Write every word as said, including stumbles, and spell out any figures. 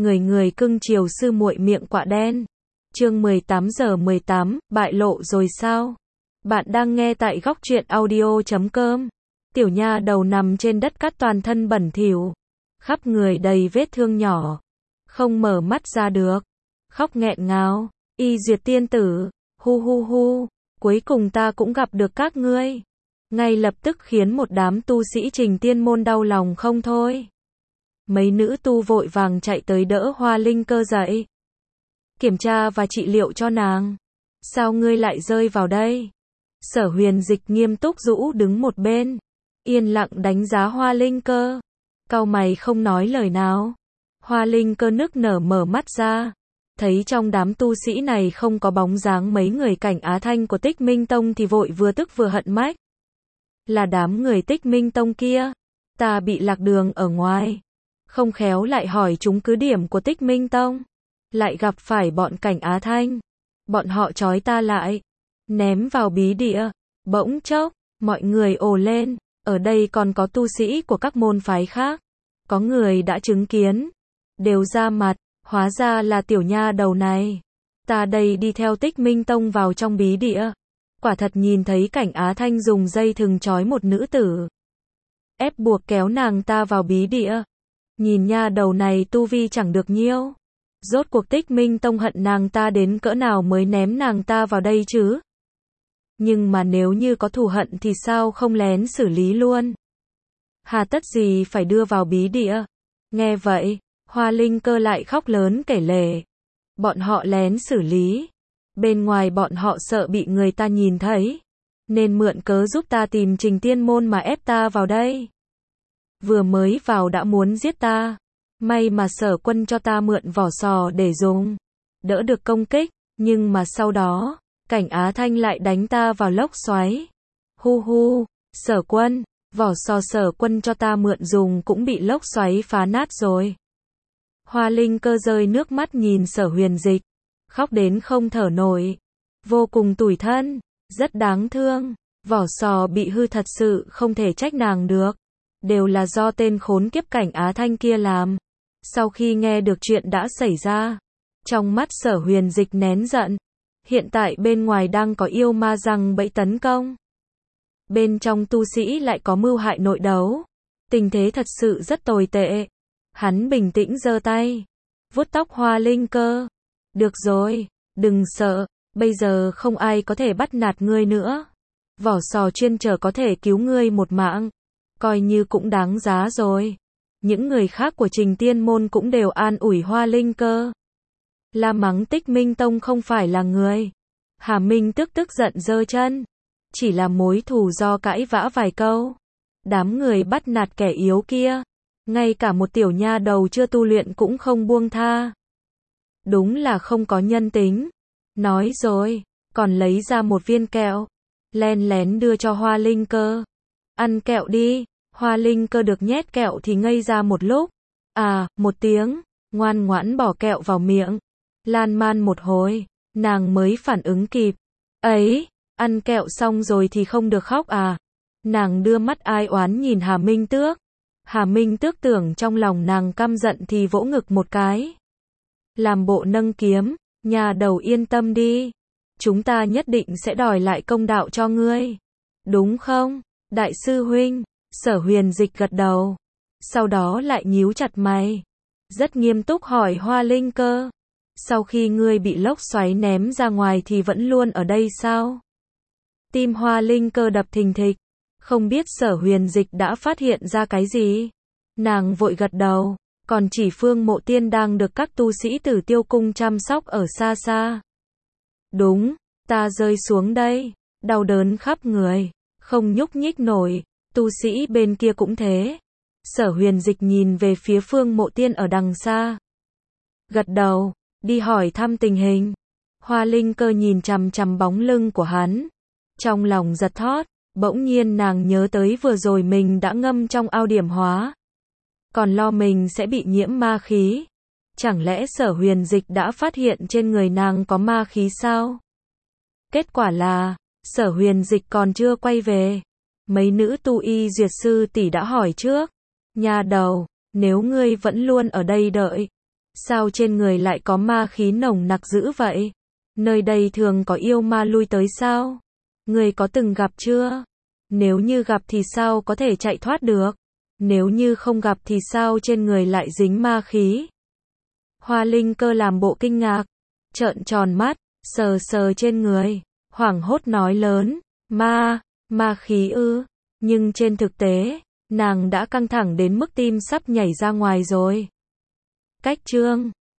Người người cưng chiều sư muội miệng quạ đen. Chương mười tám giờ mười tám, bại lộ rồi sao? Bạn đang nghe tại góc truyện audio chấm com. Tiểu nha đầu nằm trên đất cát toàn thân bẩn thỉu, khắp người đầy vết thương nhỏ, không mở mắt ra được, khóc nghẹn ngào. Y Duyệt tiên tử, hu hu hu, cuối cùng ta cũng gặp được các ngươi. Ngay lập tức khiến một đám tu sĩ Trình Tiên môn đau lòng không thôi. Mấy nữ tu vội vàng chạy tới đỡ Hoa Linh Cơ dậy, kiểm tra và trị liệu cho nàng. Sao ngươi lại rơi vào đây? Sở Huyền Dịch nghiêm túc rũ đứng một bên, yên lặng đánh giá Hoa Linh Cơ, cau mày không nói lời nào. Hoa Linh Cơ nức nở mở mắt ra, thấy trong đám tu sĩ này không có bóng dáng mấy người Cảnh Á Thanh của Tích Minh Tông thì vội vừa tức vừa hận mách. Là đám người Tích Minh Tông kia, ta bị lạc đường ở ngoài, không khéo lại hỏi chúng cứ điểm của Tích Minh Tông, lại gặp phải bọn Cảnh Á Thanh. Bọn họ trói ta lại, ném vào bí địa. Bỗng chốc, mọi người ồ lên, ở đây còn có tu sĩ của các môn phái khác. Có người đã chứng kiến, đều ra mặt, hóa ra là tiểu nha đầu này. Ta đây đi theo Tích Minh Tông vào trong bí địa, quả thật nhìn thấy Cảnh Á Thanh dùng dây thừng trói một nữ tử, ép buộc kéo nàng ta vào bí địa. Nhìn nha đầu này tu vi chẳng được nhiêu, rốt cuộc Tích Minh Tông hận nàng ta đến cỡ nào mới ném nàng ta vào đây chứ? Nhưng mà nếu như có thù hận thì sao không lén xử lý luôn? Hà tất gì phải đưa vào bí địa? Nghe vậy, Hoa Linh Cơ lại khóc lớn kể lể. Bọn họ lén xử lý, bên ngoài bọn họ sợ bị người ta nhìn thấy, nên mượn cớ giúp ta tìm Trình Tiên môn mà ép ta vào đây. Vừa mới vào đã muốn giết ta, may mà Sở Quân cho ta mượn vỏ sò để dùng, đỡ được công kích, nhưng mà sau đó, Cảnh Á Thanh lại đánh ta vào lốc xoáy. Hu hu, Sở Quân, vỏ sò Sở Quân cho ta mượn dùng cũng bị lốc xoáy phá nát rồi. Hoa Linh Cơ rơi nước mắt nhìn Sở Huyền Dịch, khóc đến không thở nổi, vô cùng tủi thân, rất đáng thương. Vỏ sò bị hư thật sự không thể trách nàng được, đều là do tên khốn kiếp Cảnh Á Thanh kia làm. Sau khi nghe được chuyện đã xảy ra, trong mắt Sở Huyền Dịch nén giận. Hiện tại bên ngoài đang có yêu ma giăng bẫy tấn công, bên trong tu sĩ lại có mưu hại nội đấu, tình thế thật sự rất tồi tệ. Hắn bình tĩnh giơ tay, vuốt tóc Hoa Linh Cơ. Được rồi, đừng sợ, bây giờ không ai có thể bắt nạt ngươi nữa. Vỏ sò chuyên trở có thể cứu ngươi một mạng, coi như cũng đáng giá rồi. Những người khác của Trình Tiên môn cũng đều an ủi Hoa Linh Cơ. La mắng Tích Minh Tông không phải là người. Hà Minh tức tức giận giơ chân, chỉ là mối thù do cãi vã vài câu. Đám người bắt nạt kẻ yếu kia, ngay cả một tiểu nha đầu chưa tu luyện cũng không buông tha. Đúng là không có nhân tính. Nói rồi, còn lấy ra một viên kẹo, len lén đưa cho Hoa Linh Cơ. Ăn kẹo đi. Hoa Linh Cơ được nhét kẹo thì ngây ra một lúc. À, một tiếng, ngoan ngoãn bỏ kẹo vào miệng. Lan man một hồi, nàng mới phản ứng kịp. Ấy, ăn kẹo xong rồi thì không được khóc à? Nàng đưa mắt ai oán nhìn Hà Minh Tước. Hà Minh Tước tưởng trong lòng nàng căm giận thì vỗ ngực một cái, làm bộ nâng kiếm. Nhà đầu yên tâm đi, chúng ta nhất định sẽ đòi lại công đạo cho ngươi, đúng không, đại sư huynh? Sở Huyền Dịch gật đầu, sau đó lại nhíu chặt mày, rất nghiêm túc hỏi Hoa Linh Cơ. Sau khi ngươi bị lốc xoáy ném ra ngoài thì vẫn luôn ở đây sao? Tim Hoa Linh Cơ đập thình thịch, không biết Sở Huyền Dịch đã phát hiện ra cái gì. Nàng vội gật đầu, còn chỉ Phương Mộ Tiên đang được các tu sĩ Tử Tiêu cung chăm sóc ở xa xa. Đúng, ta rơi xuống đây, đau đớn khắp người, không nhúc nhích nổi, tu sĩ bên kia cũng thế. Sở Huyền Dịch nhìn về phía Phương Mộ Tiên ở đằng xa, gật đầu, đi hỏi thăm tình hình. Hoa Linh Cơ nhìn chằm chằm bóng lưng của hắn, trong lòng giật thót, bỗng nhiên nàng nhớ tới vừa rồi mình đã ngâm trong ao điểm hóa, còn lo mình sẽ bị nhiễm ma khí. Chẳng lẽ Sở Huyền Dịch đã phát hiện trên người nàng có ma khí sao? Kết quả là, Sở Huyền Dịch còn chưa quay về. Mấy nữ tu y duyệt sư tỷ đã hỏi trước. Nha đầu, nếu ngươi vẫn luôn ở đây đợi, Sao trên người lại có ma khí nồng nặc dữ vậy? Nơi đây thường có yêu ma lui tới sao? Người có từng gặp chưa? Nếu như gặp thì sao có thể chạy thoát được? Nếu như không gặp thì sao trên người lại dính ma khí? Hoa Linh Cơ làm bộ kinh ngạc, trợn tròn mắt, sờ sờ trên người, hoảng hốt nói lớn, ma, ma khí ư? Nhưng trên thực tế, nàng đã căng thẳng đến mức tim sắp nhảy ra ngoài rồi. Cách chương